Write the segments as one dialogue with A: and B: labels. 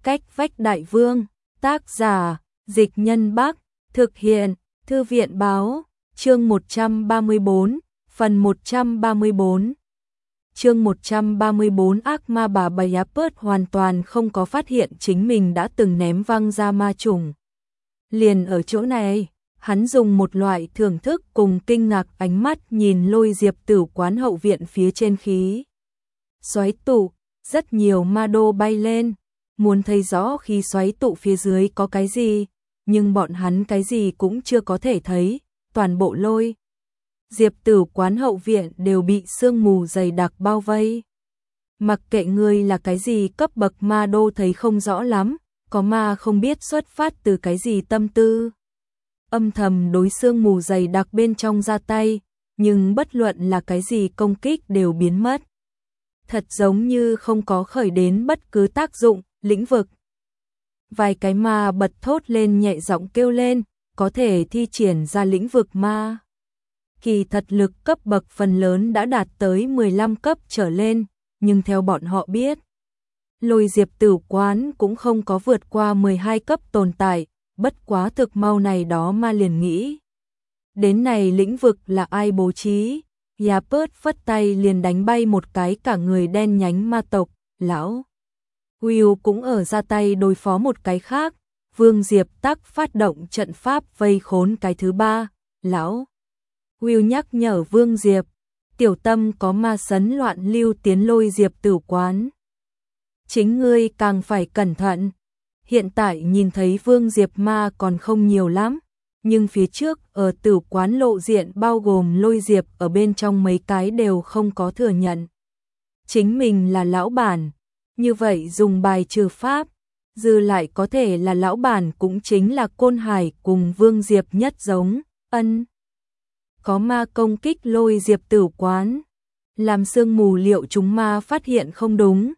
A: Cách vách đại vương, tác giả, Dịch Nhân Bắc, thực hiện, Thư viện báo, chương 134, phần 134. Chương 134 ác ma bà Bayapert hoàn toàn không có phát hiện chính mình đã từng ném văng ra ma trùng. Liền ở chỗ này, hắn dùng một loại thưởng thức cùng kinh ngạc ánh mắt nhìn Lôi Diệp Tử quán hậu viện phía trên khí xoáy tụ, rất nhiều ma đô bay lên, muốn thấy rõ khí xoáy tụ phía dưới có cái gì, nhưng bọn hắn cái gì cũng chưa có thể thấy, toàn bộ Lôi Diệp Tử quán hậu viện đều bị sương mù dày đặc bao vây. Mặc kệ ngươi là cái gì cấp bậc ma đô thấy không rõ lắm, có ma không biết xuất phát từ cái gì tâm tư. Âm thầm đối sương mù dày đặc bên trong ra tay, nhưng bất luận là cái gì công kích đều biến mất. Thật giống như không có khởi đến bất cứ tác dụng, lĩnh vực. Vài cái ma bật thốt lên nhẹ giọng kêu lên, có thể thi triển ra lĩnh vực ma. Kỳ thật lực cấp bậc phần lớn đã đạt tới 15 cấp trở lên, nhưng theo bọn họ biết, Lôi Diệp Tử quán cũng không có vượt qua 12 cấp tồn tại, bất quá thực mau này đó ma liền nghĩ. Đến này lĩnh vực là ai bố trí, Yapert phất tay liền đánh bay một cái cả người đen nhánh ma tộc, lão Will cũng ở ra tay đối phó một cái khác, Vương Diệp Tắc phát động trận pháp vây khốn cái thứ ba, lão Will nhắc nhở Vương Diệp, tiểu tâm có ma sấn loạn lưu tiến Lôi Diệp Tử quán. Chính ngươi càng phải cẩn thận. Hiện tại nhìn thấy Vương Diệp ma còn không nhiều lắm, nhưng phía trước ở tử quán lộ diện bao gồm Lôi Diệp ở bên trong mấy cái đều không có thừa nhận. Chính mình là lão bản, như vậy dùng bài trừ pháp, dư lại có thể là lão bản cũng chính là Côn Hải cùng Vương Diệp nhất giống, có ma công kích Lôi Diệp Tử quán, làm sương mù liệu chúng ma phát hiện không đúng,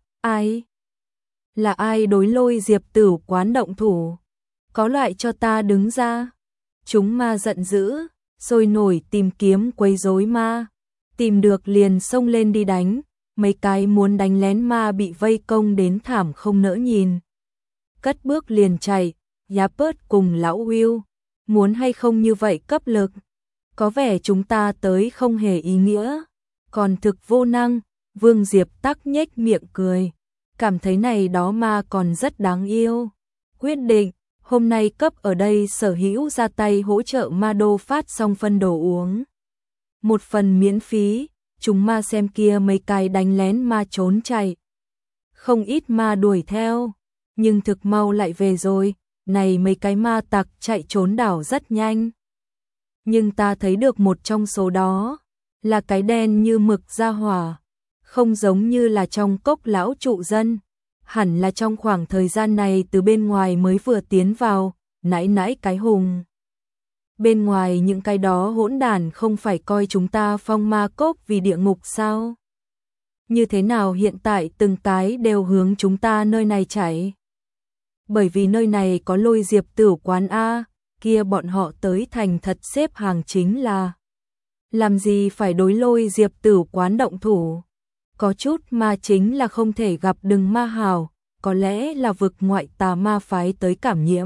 A: là ai đối Lôi Diệp Tử quán động thủ, có loại cho ta đứng ra. Chúng ma giận dữ, sôi nổi tìm kiếm quấy rối ma, tìm được liền xông lên đi đánh, mấy cái muốn đánh lén ma bị vây công đến thảm không nỡ nhìn. Cất bước liền chạy, Yapert cùng lão Will, muốn hay không như vậy cấp lực, có vẻ chúng ta tới không hề ý nghĩa, còn thực vô năng. Vương Diệp Tắc nhếch miệng cười, cảm thấy này đó ma còn rất đáng yêu. Quyết định, hôm nay cấp ở đây sở hữu ra tay hỗ trợ ma đô phát xong phân đồ uống. Một phần miễn phí, chúng ma xem kia mấy cái đánh lén ma trốn chạy. Không ít ma đuổi theo, nhưng thực mau lại về rồi, này mấy cái ma tặc chạy trốn đảo rất nhanh. Nhưng ta thấy được một trong số đó, là cái đen như mực ra hỏa, không giống như là trong cốc lão trụ dân, hẳn là trong khoảng thời gian này từ bên ngoài mới vừa tiến vào, nãy cái hùng. Bên ngoài những cái đó hỗn đản không phải coi chúng ta phong ma cốc vì địa ngục sao? Như thế nào hiện tại từng cái đều hướng chúng ta nơi này chạy? Bởi vì nơi này có Lôi Diệp Tử quán A, kia bọn họ tới thành thật xếp hàng chính là. Làm gì phải đối Lôi Diệp Tử quán động thủ? Có chút ma chính là không thể gặp đừng ma hào, có lẽ là vực ngoại tà ma phái tới cảm nhiễm.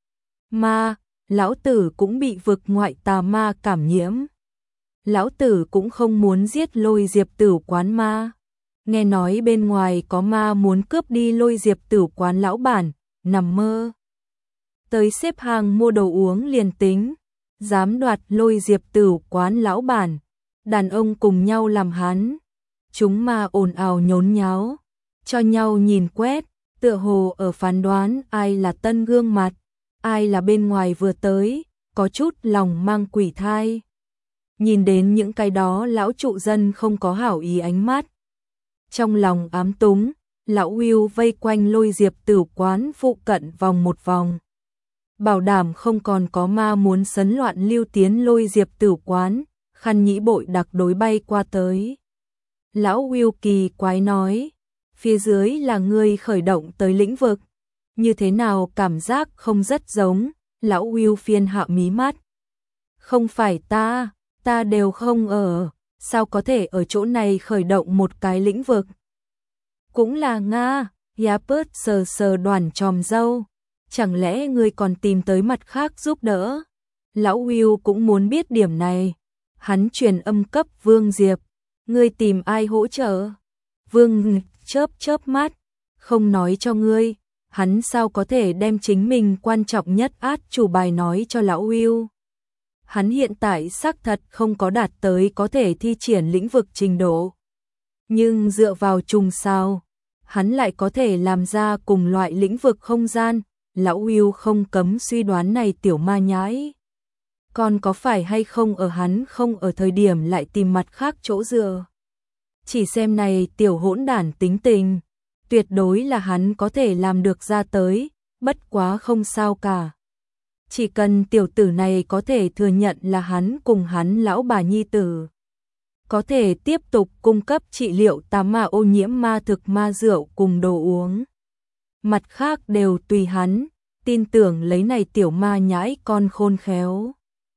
A: Ma, lão tử cũng bị vực ngoại tà ma cảm nhiễm. Lão tử cũng không muốn giết Lôi Diệp Tử quán ma. Nghe nói bên ngoài có ma muốn cướp đi Lôi Diệp Tử quán lão bản, nằm mơ. Tới xếp hàng mua đồ uống liền tính, dám đoạt Lôi Diệp Tử quán lão bản, đàn ông cùng nhau làm hắn. Chúng ma ồn ào nhốn nháo, cho nhau nhìn quét, tựa hồ ở phán đoán ai là tân gương mặt, ai là bên ngoài vừa tới, có chút lòng mang quỷ thai. Nhìn đến những cái đó lão trụ dân không có hảo ý ánh mắt. Trong lòng ám túng, lão Will vây quanh Lôi Diệp Tử quán phụ cận vòng một vòng. Bảo đảm không còn có ma muốn sấn loạn lưu tiến Lôi Diệp Tử quán, khăn nhĩ bội đặc đối bay qua tới. Lão Will kỳ quái nói, phía dưới là người khởi động tới lĩnh vực, như thế nào cảm giác không rất giống, lão Will phiên hạ mí mắt. Không phải ta đều không ở, sao có thể ở chỗ này khởi động một cái lĩnh vực? Cũng là Nga, Yapert sờ sờ đoàn chòm râu. Chẳng lẽ ngươi còn tìm tới mặt khác giúp đỡ? Lão Will cũng muốn biết điểm này. Hắn truyền âm cấp Vương Diệp. Ngươi tìm ai hỗ trợ? Vương chớp chớp mắt. Không nói cho ngươi. Hắn sao có thể đem chính mình quan trọng nhất át chủ bài nói cho lão Will? Hắn hiện tại xác thật không có đạt tới có thể thi triển lĩnh vực trình độ. Nhưng dựa vào trùng sao, hắn lại có thể làm ra cùng loại lĩnh vực không gian. Lão Will không cấm suy đoán này tiểu ma nhãi. Còn có phải hay không ở hắn không ở thời điểm lại tìm mặt khác chỗ dựa. Chỉ xem này tiểu hỗn đản tính tình. Tuyệt đối là hắn có thể làm được ra tới, bất quá không sao cả. Chỉ cần tiểu tử này có thể thừa nhận là hắn cùng hắn lão bà nhi tử. Có thể tiếp tục cung cấp trị liệu tà ma ô nhiễm ma thực ma rượu cùng đồ uống. Mặt khác đều tùy hắn, tin tưởng lấy này tiểu ma nhãi con khôn khéo.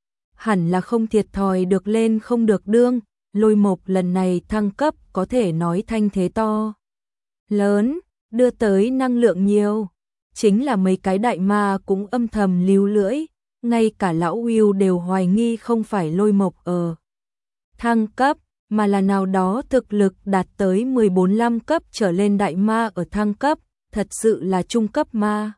A: Hẳn là không thiệt thòi được lên không được đương, Lôi Mộc lần này thăng cấp có thể nói thanh thế to. Lớn, đưa tới năng lượng nhiều. Chính là mấy cái đại ma cũng âm thầm líu lưỡi, ngay cả lão Will đều hoài nghi không phải Lôi Mộc ở thăng cấp, mà là nào đó thực lực đạt tới 14-15 cấp trở lên đại ma ở thăng cấp, thật sự là trung cấp ma.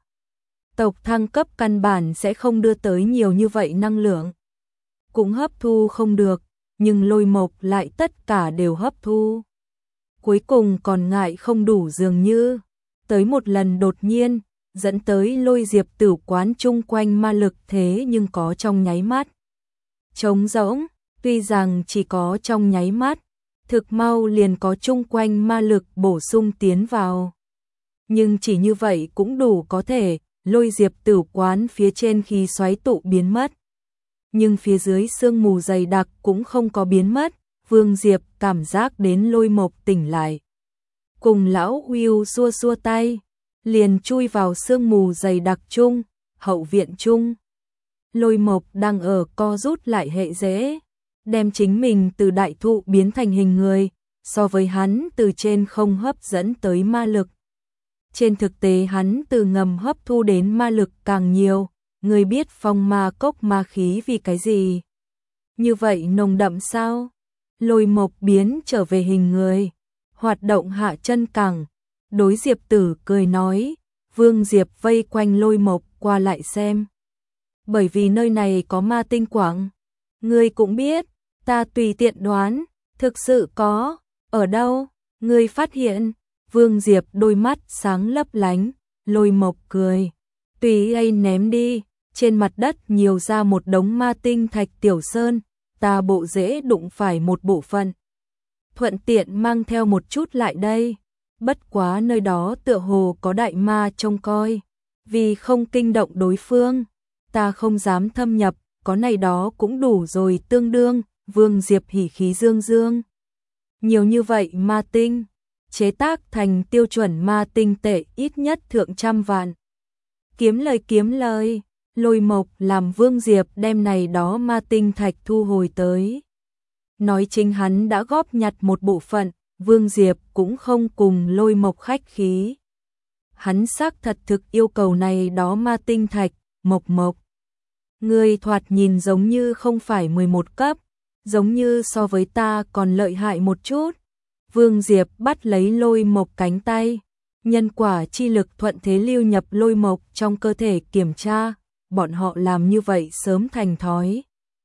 A: Tộc thăng cấp căn bản sẽ không đưa tới nhiều như vậy năng lượng. Cũng hấp thu không được, nhưng Lôi Mộc lại tất cả đều hấp thu. Cuối cùng còn ngại không đủ dường như. Tới một lần đột nhiên, dẫn tới Lôi Diệp tử quán chung quanh ma lực thế nhưng có trong nháy mắt. Trống rỗng, tuy rằng chỉ có trong nháy mắt, thực mau liền có chung quanh ma lực bổ sung tiến vào. Nhưng chỉ như vậy cũng đủ có thể, Lôi Diệp tử quán phía trên khi xoáy tụ biến mất. Nhưng phía dưới sương mù dày đặc cũng không có biến mất, Vương Diệp cảm giác đến Lôi Mộc tỉnh lại. Cùng lão Will xua xua tay, liền chui vào sương mù dày đặc chung, hậu viện chung. Lôi Mộc đang ở co rút lại hệ dễ, đem chính mình từ đại thụ biến thành hình người, so với hắn từ trên không hấp dẫn tới ma lực. Trên thực tế hắn từ ngầm hấp thu đến ma lực càng nhiều, người biết phong ma cốc ma khí vì cái gì? Như vậy nồng đậm sao? Lôi Mộc biến trở về hình người, hoạt động hạ chân cẳng, đối Diệp tử cười nói, Vương Diệp vây quanh Lôi Mộc qua lại xem. Bởi vì nơi này có ma tinh quảng, ngươi cũng biết, ta tùy tiện đoán, thực sự có, ở đâu, ngươi phát hiện, Vương Diệp đôi mắt sáng lấp lánh, Lôi Mộc cười, tùy ấy ném đi, trên mặt đất nhiều ra một đống ma tinh thạch tiểu sơn, ta bộ dễ đụng phải một bộ phận. Thuận tiện mang theo một chút lại đây, bất quá nơi đó tựa hồ có đại ma trông coi, vì không kinh động đối phương, ta không dám thâm nhập, có này đó cũng đủ rồi tương đương, Vương Diệp hỉ khí dương dương. Nhiều như vậy ma tinh, chế tác thành tiêu chuẩn ma tinh tệ ít nhất thượng trăm vạn. Kiếm lời, Lôi Mộc làm Vương Diệp đem này đó ma tinh thạch thu hồi tới. Nói chính hắn đã góp nhặt một bộ phận, Vương Diệp cũng không cùng Lôi Mộc khách khí. Hắn xác thật thực yêu cầu này đó ma tinh thạch, Mộc. Ngươi thoạt nhìn giống như không phải 11 cấp, giống như so với ta còn lợi hại một chút. Vương Diệp bắt lấy Lôi Mộc cánh tay, nhân quả chi lực thuận thế lưu nhập Lôi Mộc trong cơ thể kiểm tra, bọn họ làm như vậy sớm thành thói.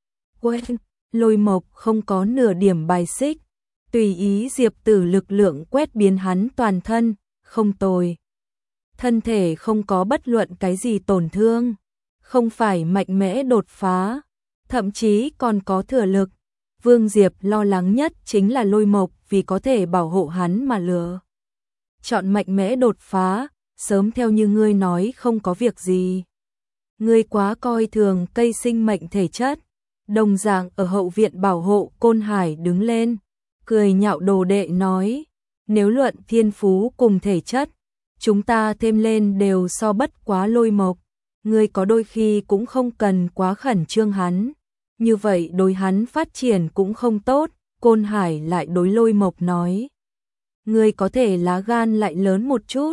A: Lôi Mộc không có nửa điểm bài xích, tùy ý Diệp tử lực lượng quét biến hắn toàn thân, không tồi. Thân thể không có bất luận cái gì tổn thương, không phải mạnh mẽ đột phá, thậm chí còn có thừa lực. Vương Diệp lo lắng nhất chính là Lôi Mộc vì có thể bảo hộ hắn mà lựa chọn mạnh mẽ đột phá, sớm theo như ngươi nói không có việc gì. Ngươi quá coi thường cây sinh mệnh thể chất. Đồng dạng ở hậu viện bảo hộ Côn Hải đứng lên, cười nhạo đồ đệ nói, nếu luận thiên phú cùng thể chất, chúng ta thêm lên đều so bất quá Lôi Mộc, ngươi có đôi khi cũng không cần quá khẩn trương hắn, như vậy đối hắn phát triển cũng không tốt. Côn Hải lại đối Lôi Mộc nói, ngươi có thể lá gan lại lớn một chút,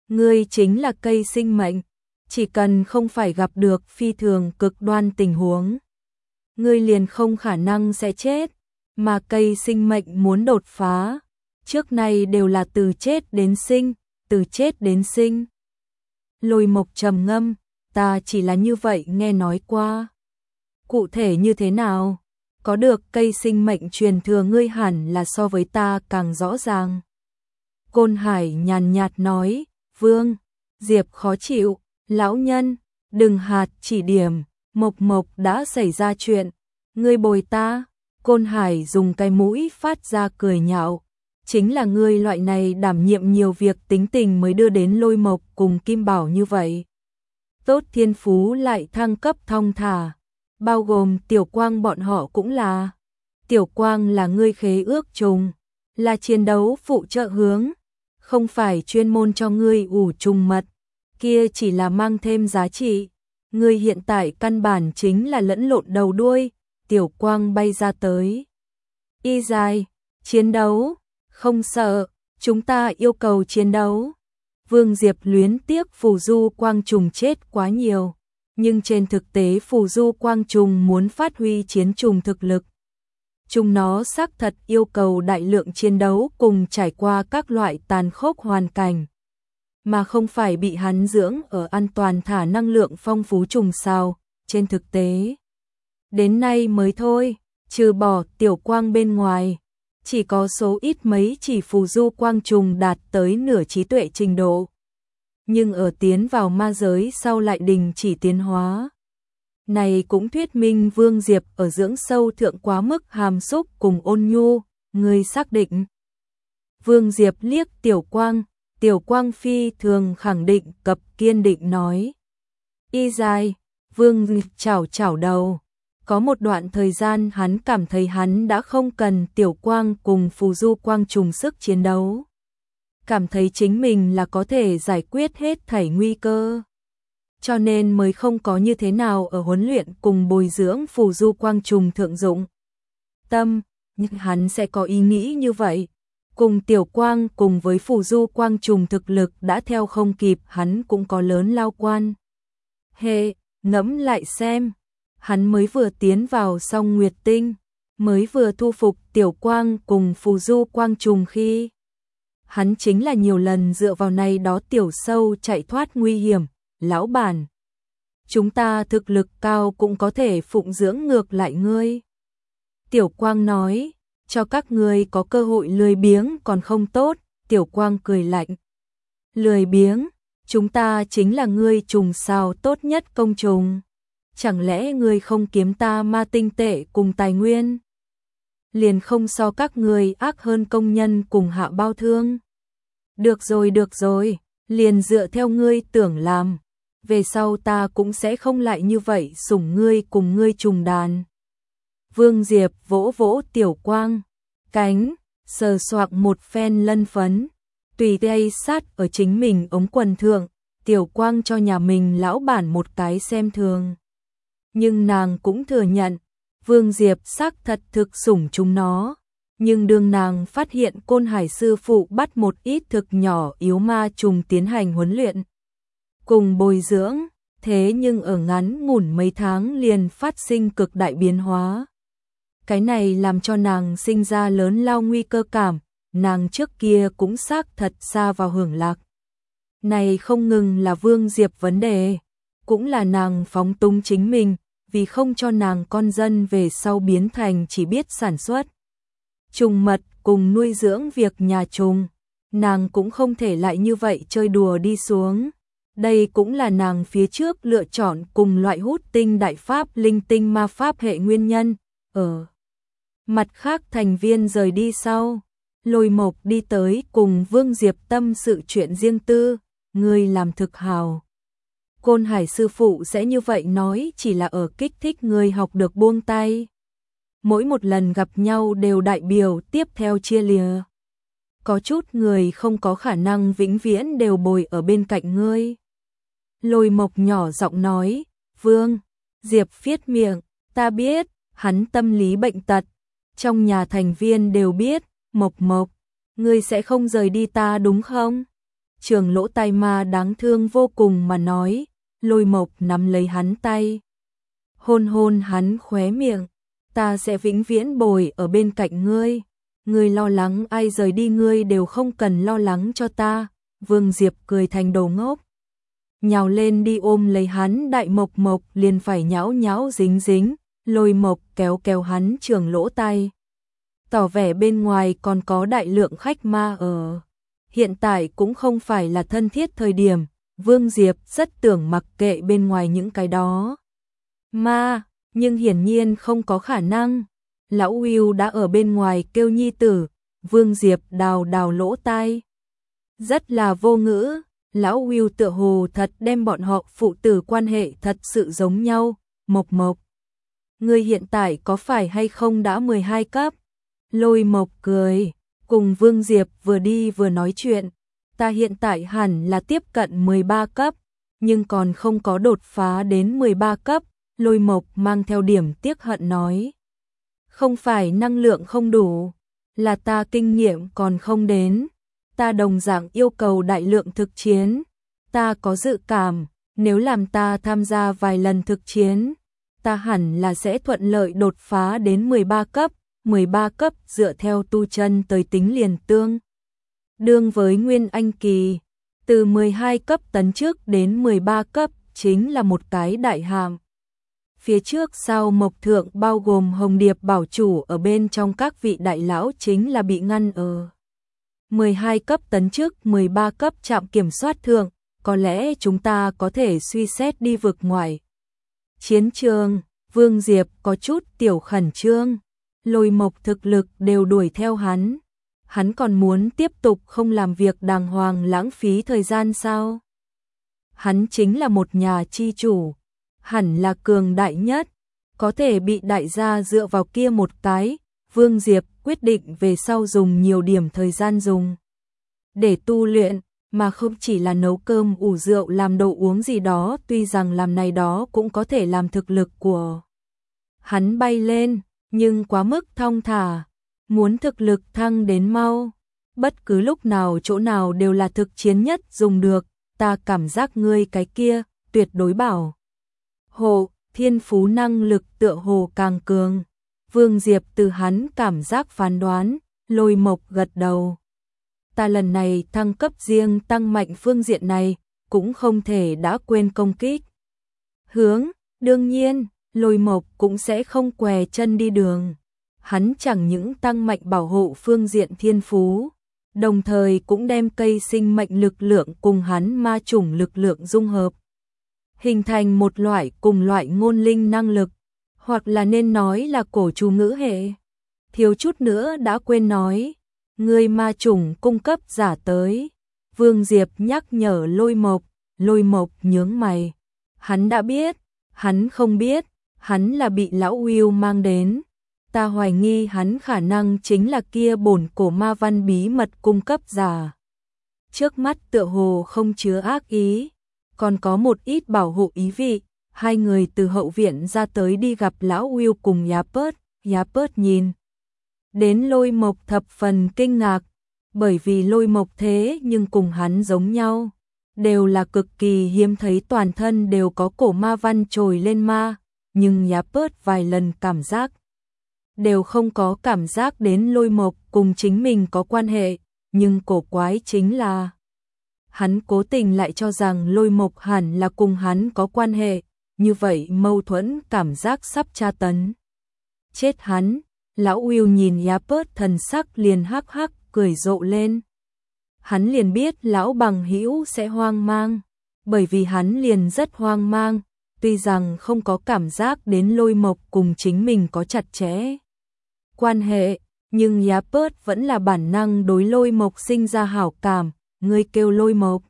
A: Ngươi chính là cây sinh mệnh, chỉ cần không phải gặp được phi thường cực đoan tình huống, ngươi liền không khả năng sẽ chết, mà cây sinh mệnh muốn đột phá, trước nay đều là từ chết đến sinh, từ chết đến sinh. Lôi Mộc trầm ngâm, ta chỉ là như vậy nghe nói qua. Cụ thể như thế nào? Có được cây sinh mệnh truyền thừa ngươi hẳn là so với ta càng rõ ràng. Côn Hải nhàn nhạt nói, Vương, Diệp khó chịu, lão nhân, đừng hạt chỉ điểm, Mộc Mộc đã xảy ra chuyện, ngươi bồi ta. Côn Hải dùng cái mũi phát ra cười nhạo, chính là ngươi loại này đảm nhiệm nhiều việc tính tình mới đưa đến Lôi Mộc cùng Kim Bảo như vậy. Tốt thiên phú lại thăng cấp thong thả, bao gồm Tiểu Quang bọn họ cũng là. Tiểu Quang là ngươi khế ước trùng, là chiến đấu phụ trợ hướng, không phải chuyên môn cho ngươi ủ trùng mật, kia chỉ là mang thêm giá trị. Ngươi hiện tại căn bản chính là lẫn lộn đầu đuôi. Tiểu Quang bay ra tới. Y dài, chiến đấu, không sợ, chúng ta yêu cầu chiến đấu. Vương Diệp luyến tiếc phù du quang trùng chết quá nhiều, nhưng trên thực tế phù du quang trùng muốn phát huy chiến trùng thực lực. Chúng nó xác thật yêu cầu đại lượng chiến đấu cùng trải qua các loại tàn khốc hoàn cảnh, mà không phải bị hắn dưỡng ở an toàn thả năng lượng phong phú trùng sao, trên thực tế. Đến nay mới thôi, trừ bỏ Tiểu Quang bên ngoài, chỉ có số ít mấy chỉ phù du quang trùng đạt tới nửa trí tuệ trình độ. Nhưng ở tiến vào ma giới sau lại đình chỉ tiến hóa. Này cũng thuyết minh Vương Diệp ở dưỡng sâu thượng quá mức hàm xúc cùng ôn nhu, người xác định. Vương Diệp liếc Tiểu Quang phi thường khẳng định cập kiên định nói. Y dài, Vương chảo đầu. Có một đoạn thời gian hắn cảm thấy hắn đã không cần Tiểu Quang cùng phù du quang trùng sức chiến đấu. Cảm thấy chính mình là có thể giải quyết hết thảy nguy cơ. Cho nên mới không có như thế nào ở huấn luyện cùng bồi dưỡng phù du quang trùng thượng dụng. Nhưng hắn sẽ có ý nghĩ như vậy. Cùng Tiểu Quang cùng với phù du quang trùng thực lực đã theo không kịp hắn cũng có lớn lao quan. Ngẫm lại xem. Hắn mới vừa tiến vào Song Nguyệt Tinh, mới vừa thu phục Tiểu Quang cùng phù du quang trùng khi. Hắn chính là nhiều lần dựa vào này đó tiểu sâu chạy thoát nguy hiểm, lão bản. Chúng ta thực lực cao cũng có thể phụng dưỡng ngược lại ngươi. Tiểu Quang nói, cho các ngươi có cơ hội lười biếng còn không tốt, Tiểu Quang cười lạnh. Lười biếng, chúng ta chính là ngươi trùng sao tốt nhất công trùng. Chẳng lẽ ngươi không kiếm ta ma tinh tệ cùng tài nguyên? Liền không so các ngươi ác hơn công nhân cùng hạ bao thương. Được rồi, liền dựa theo ngươi tưởng làm. Về sau ta cũng sẽ không lại như vậy sủng ngươi cùng ngươi trùng đàn. Vương Diệp vỗ vỗ Tiểu Quang, cánh, sờ soạc một phen lân phấn, tùy tay sát ở chính mình ống quần thượng, Tiểu Quang cho nhà mình lão bản một cái xem thường. Nhưng nàng cũng thừa nhận, Vương Diệp xác thật thực sủng chúng nó. Nhưng đương nàng phát hiện Côn Hải sư phụ bắt một ít thực nhỏ yếu ma trùng tiến hành huấn luyện, cùng bồi dưỡng, thế nhưng ở ngắn ngủn mấy tháng liền phát sinh cực đại biến hóa. Cái này làm cho nàng sinh ra lớn lao nguy cơ cảm, nàng trước kia cũng xác thật xa vào hưởng lạc. Này không ngừng là Vương Diệp vấn đề, cũng là nàng phóng túng chính mình, vì không cho nàng con dân về sau biến thành chỉ biết sản xuất trùng mật cùng nuôi dưỡng việc nhà trùng, nàng cũng không thể lại như vậy chơi đùa đi xuống. Đây cũng là nàng phía trước lựa chọn cùng loại hút tinh đại pháp linh tinh ma pháp hệ nguyên nhân. Ở mặt khác thành viên rời đi sau, Lôi Mộc đi tới cùng Vương Diệp tâm sự chuyện riêng tư, người làm thực hào. Côn Hải sư phụ sẽ như vậy nói chỉ là ở kích thích người học được buông tay. Mỗi một lần gặp nhau đều đại biểu tiếp theo chia lìa. Có chút người không có khả năng vĩnh viễn đều bồi ở bên cạnh ngươi. Lôi Mộc nhỏ giọng nói, Vương, Diệp phiết miệng, ta biết, hắn tâm lý bệnh tật. Trong nhà thành viên đều biết, Mộc, ngươi sẽ không rời đi ta đúng không? Trường lỗ tai ma đáng thương vô cùng mà nói, Lôi Mộc nắm lấy hắn tay. Hôn hôn hắn khóe miệng, ta sẽ vĩnh viễn bồi ở bên cạnh ngươi. Ngươi lo lắng ai rời đi ngươi đều không cần lo lắng cho ta. Vương Diệp cười thành đồ ngốc. Nhào lên đi ôm lấy hắn, Đại Mộc Mộc liền phải nhão nhão dính dính. Lôi Mộc kéo kéo hắn trường lỗ tai. Tỏ vẻ bên ngoài còn có đại lượng khách ma ở. Hiện tại cũng không phải là thân thiết thời điểm. Vương Diệp rất tưởng mặc kệ bên ngoài những cái đó ma, nhưng hiển nhiên không có khả năng. Lão Will đã ở bên ngoài kêu nhi tử. Vương Diệp đào đào lỗ tai. Rất là vô ngữ. Lão Will tựa hồ thật đem bọn họ phụ tử quan hệ thật sự giống nhau. Mộc Mộc, ngươi hiện tại có phải hay không đã 12 cấp? Lôi Mộc cười, cùng Vương Diệp vừa đi vừa nói chuyện. Ta hiện tại hẳn là tiếp cận 13 cấp, nhưng còn không có đột phá đến 13 cấp. Lôi Mộc mang theo điểm tiếc hận nói. Không phải năng lượng không đủ, là ta kinh nghiệm còn không đến. Ta đồng dạng yêu cầu đại lượng thực chiến. Ta có dự cảm, nếu làm ta tham gia vài lần thực chiến, ta hẳn là sẽ thuận lợi đột phá đến 13 cấp. 13 cấp dựa theo tu chân tới tính liền tương đương với Nguyên Anh kỳ. Từ 12 cấp tấn trước đến 13 cấp chính là một cái đại hàm. Phía trước sau Mộc Thượng bao gồm Hồng Điệp bảo chủ ở bên trong, các vị đại lão chính là bị ngăn ở 12 cấp tấn trước 13 cấp trạm kiểm soát thượng. Có lẽ chúng ta có thể suy xét đi vực ngoài chiến trường. Vương Diệp có chút tiểu khẩn trương. Lôi Mộc thực lực đều đuổi theo hắn. Hắn còn muốn tiếp tục không làm việc đàng hoàng lãng phí thời gian sao? Hắn chính là một nhà chi chủ, hẳn là cường đại nhất, có thể bị đại gia dựa vào kia một cái. Vương Diệp quyết định về sau dùng nhiều điểm thời gian dùng để tu luyện, mà không chỉ là nấu cơm ủ rượu làm đồ uống gì đó. Tuy rằng làm này đó cũng có thể làm thực lực của hắn bay lên, nhưng quá mức thong thả. Muốn thực lực thăng đến mau, bất cứ lúc nào chỗ nào đều là thực chiến nhất dùng được. Ta cảm giác ngươi cái kia tuyệt đối bảo hộ thiên phú năng lực tựa hồ càng cường. Vương Diệp từ hắn cảm giác phán đoán. Lôi Mộc gật đầu. Ta lần này thăng cấp riêng tăng mạnh phương diện này, cũng không thể đã quên công kích hướng. Đương nhiên, Lôi Mộc cũng sẽ không què chân đi đường. Hắn chẳng những tăng mạnh bảo hộ phương diện thiên phú, đồng thời cũng đem cây sinh mệnh lực lượng cùng hắn ma chủng lực lượng dung hợp, hình thành một loại cùng loại ngôn linh năng lực, hoặc là nên nói là cổ chú ngữ hệ. Thiếu chút nữa đã quên nói, người ma chủng cung cấp giả tới. Vương Diệp nhắc nhở Lôi Mộc. Lôi Mộc nhướng mày. Hắn đã biết, hắn không biết, hắn là bị lão Will mang đến. Ta hoài nghi hắn khả năng chính là kia bổn cổ ma văn bí mật cung cấp giả. Trước mắt tựa hồ không chứa ác ý, còn có một ít bảo hộ ý vị. Hai người từ hậu viện ra tới đi gặp lão Will cùng Yapert. Yapert nhìn đến Lôi Mộc thập phần kinh ngạc, bởi vì Lôi Mộc thế nhưng cùng hắn giống nhau, đều là cực kỳ hiếm thấy, toàn thân đều có cổ ma văn trồi lên ma, nhưng Yapert vài lần cảm giác đều không có cảm giác đến Lôi Mộc cùng chính mình có quan hệ, nhưng cổ quái chính là hắn cố tình lại cho rằng Lôi Mộc hẳn là cùng hắn có quan hệ, như vậy mâu thuẫn cảm giác sắp tra tấn chết hắn. Lão Will nhìn Yapert thần sắc liền hắc hắc cười rộ lên. Hắn liền biết lão bằng hữu sẽ hoang mang, bởi vì hắn liền rất hoang mang, tuy rằng không có cảm giác đến Lôi Mộc cùng chính mình có chặt chẽ quan hệ, nhưng Yapert vẫn là bản năng đối Lôi Mộc sinh ra hảo cảm. Ngươi kêu Lôi Mộc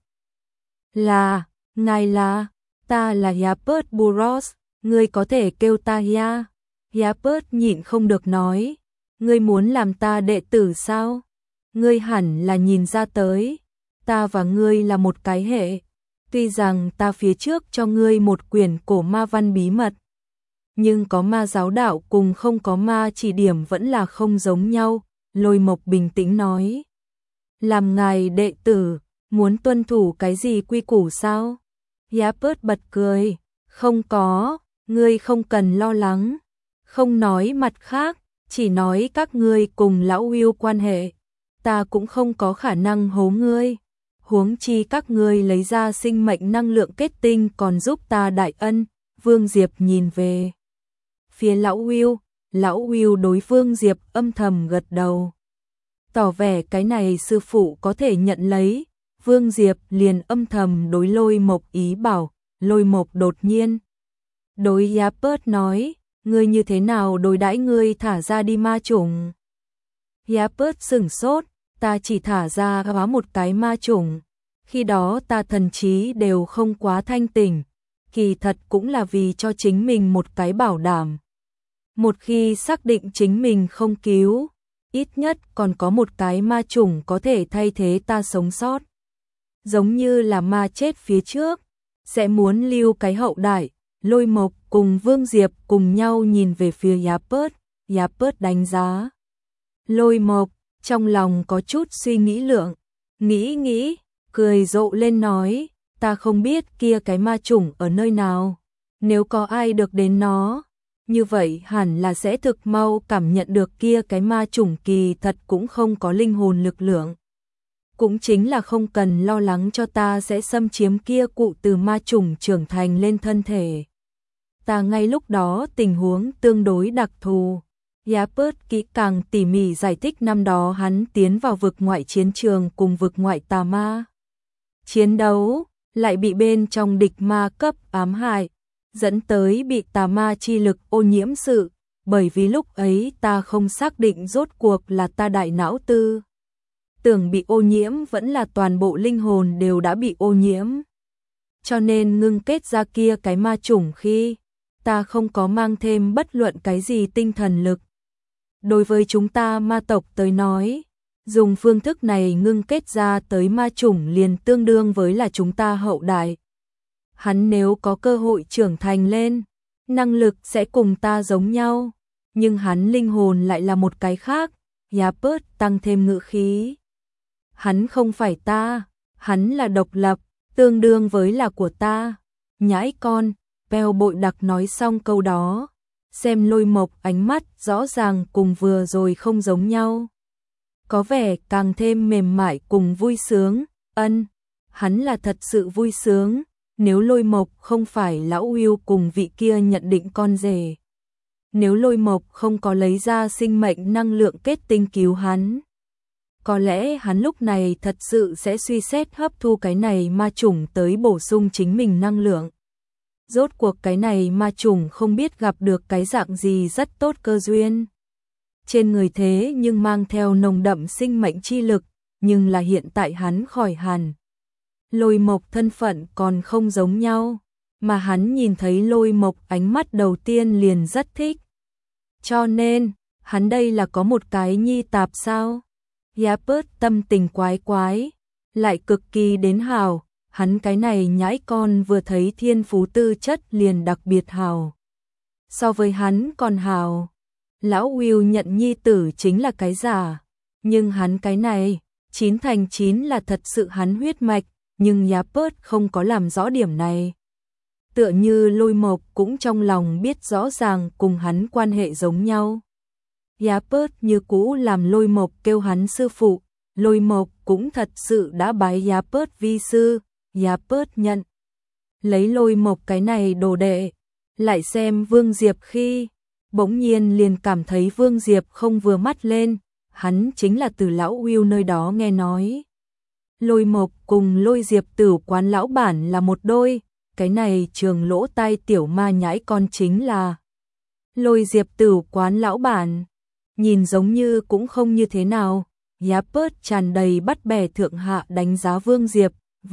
A: là, ngài là, ta là Yapert Burros, ngươi có thể kêu ta Ya. Yapert nhịn không được nói, ngươi muốn làm ta đệ tử sao? Ngươi hẳn là nhìn ra tới, ta và ngươi là một cái hệ, tuy rằng ta phía trước cho ngươi một quyển cổ ma văn bí mật, nhưng có ma giáo đạo cùng không có ma chỉ điểm vẫn là không giống nhau. Lôi Mộc bình tĩnh nói, làm ngài đệ tử, Muốn tuân thủ cái gì quy củ sao? Jappert bật cười, không có, ngươi không cần lo lắng. Không nói mặt khác, chỉ nói các ngươi cùng lão Will quan hệ. Ta cũng không có khả năng hố ngươi. Huống chi các ngươi lấy ra sinh mệnh năng lượng kết tinh còn giúp ta đại ân. Vương Diệp nhìn về phía lão Will đối Vương Diệp âm thầm gật đầu. Tỏ vẻ cái này sư phụ có thể nhận lấy, Vương Diệp liền âm thầm đối Lôi Mộc ý bảo, Lôi Mộc đột nhiên. Đối Jappert nói, ngươi như thế nào đối đãi ngươi thả ra đi ma chủng? Jappert sửng sốt, ta chỉ thả ra hóa một cái ma chủng. Khi đó ta thần trí đều không quá thanh tỉnh, kỳ thật cũng là vì cho chính mình một cái bảo đảm. Một khi xác định chính mình không cứu, ít nhất còn có một cái ma chủng có thể thay thế ta sống sót. Giống như là ma chết phía trước, sẽ muốn lưu cái hậu đại. Lôi Mộc cùng Vương Diệp cùng nhau nhìn về phía Jappert, Jappert đánh giá. Lôi Mộc, trong lòng có chút suy nghĩ lượng, nghĩ, cười rộ lên nói, ta không biết kia cái ma chủng ở nơi nào. Nếu có ai được đến nó, như vậy hẳn là sẽ thực mau cảm nhận được kia cái ma chủng kỳ thật cũng không có linh hồn lực lượng. Cũng chính là không cần lo lắng cho ta sẽ xâm chiếm kia cụ từ ma chủng trưởng thành lên thân thể. Ta ngay lúc đó tình huống tương đối đặc thù. Jappert kỹ càng tỉ mỉ giải thích năm đó hắn tiến vào vực ngoại chiến trường cùng vực ngoại tà ma. Chiến đấu, lại bị bên trong địch ma cấp ám hại, dẫn tới bị tà ma chi lực ô nhiễm sự, bởi vì lúc ấy ta không xác định rốt cuộc là ta đại não tư. Tưởng bị ô nhiễm vẫn là toàn bộ linh hồn đều đã bị ô nhiễm. Cho nên ngưng kết ra kia cái ma chủng khi ta không có mang thêm bất luận cái gì tinh thần lực. Đối với chúng ta ma tộc tới nói, dùng phương thức này ngưng kết ra tới ma chủng liền tương đương với là chúng ta hậu đại. Hắn nếu có cơ hội trưởng thành lên, năng lực sẽ cùng ta giống nhau, nhưng hắn linh hồn lại là một cái khác. Jappert tăng thêm ngữ khí. Hắn không phải ta, hắn là độc lập, tương đương với là của ta. Nhãi con, Beo bội đặc nói xong câu đó, xem Lôi Mộc ánh mắt rõ ràng cùng vừa rồi không giống nhau. Có vẻ càng thêm mềm mại cùng vui sướng, hắn là thật sự vui sướng, nếu Lôi Mộc không phải lão Will cùng vị kia nhận định con rể. Nếu Lôi Mộc không có lấy ra sinh mệnh năng lượng kết tinh cứu hắn, có lẽ hắn lúc này thật sự sẽ suy xét hấp thu cái này ma chủng tới bổ sung chính mình năng lượng. Rốt cuộc cái này ma chủng không biết gặp được cái dạng gì rất tốt cơ duyên. Trên người thế nhưng mang theo nồng đậm sinh mệnh chi lực, nhưng là hiện tại hắn khỏi hẳn. Lôi Mộc thân phận còn không giống nhau, mà hắn nhìn thấy Lôi Mộc ánh mắt đầu tiên liền rất thích. Cho nên, hắn đây là có một cái nhi tạp sao? Jappert tâm tình quái, lại cực kỳ đến hào, hắn cái này nhãi con vừa thấy thiên phú tư chất liền đặc biệt hào. So với hắn còn hào, lão Will nhận nhi tử chính là cái giả, nhưng hắn cái này, 9/9 là thật sự hắn huyết mạch, nhưng Jappert không có làm rõ điểm này. Tựa như Lôi Mộc cũng trong lòng biết rõ ràng cùng hắn quan hệ giống nhau. Jappert như cũ làm Lôi Mộc kêu hắn sư phụ, Lôi Mộc cũng thật sự đã bái Jappert vi sư, Jappert nhận. Lấy Lôi Mộc cái này đồ đệ, lại xem Vương Diệp khi, bỗng nhiên liền cảm thấy Vương Diệp không vừa mắt lên, hắn chính là từ lão Will nơi đó nghe nói. Lôi Mộc cùng Lôi Diệp Tử quán lão bản là một đôi, cái này trường lỗ tai tiểu ma nhãi con chính là Lôi Diệp Tử quán lão bản. Nhìn giống như cũng không như thế nào, Jappert tràn đầy bắt bẻ thượng hạ đánh giá Vương Diệp,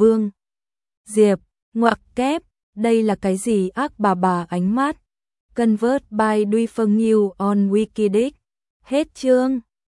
A: ngoặc kép, đây là cái gì ác bà ánh mắt. Convert by Duy Phương Nhiêu on Wikidic. Hết chương.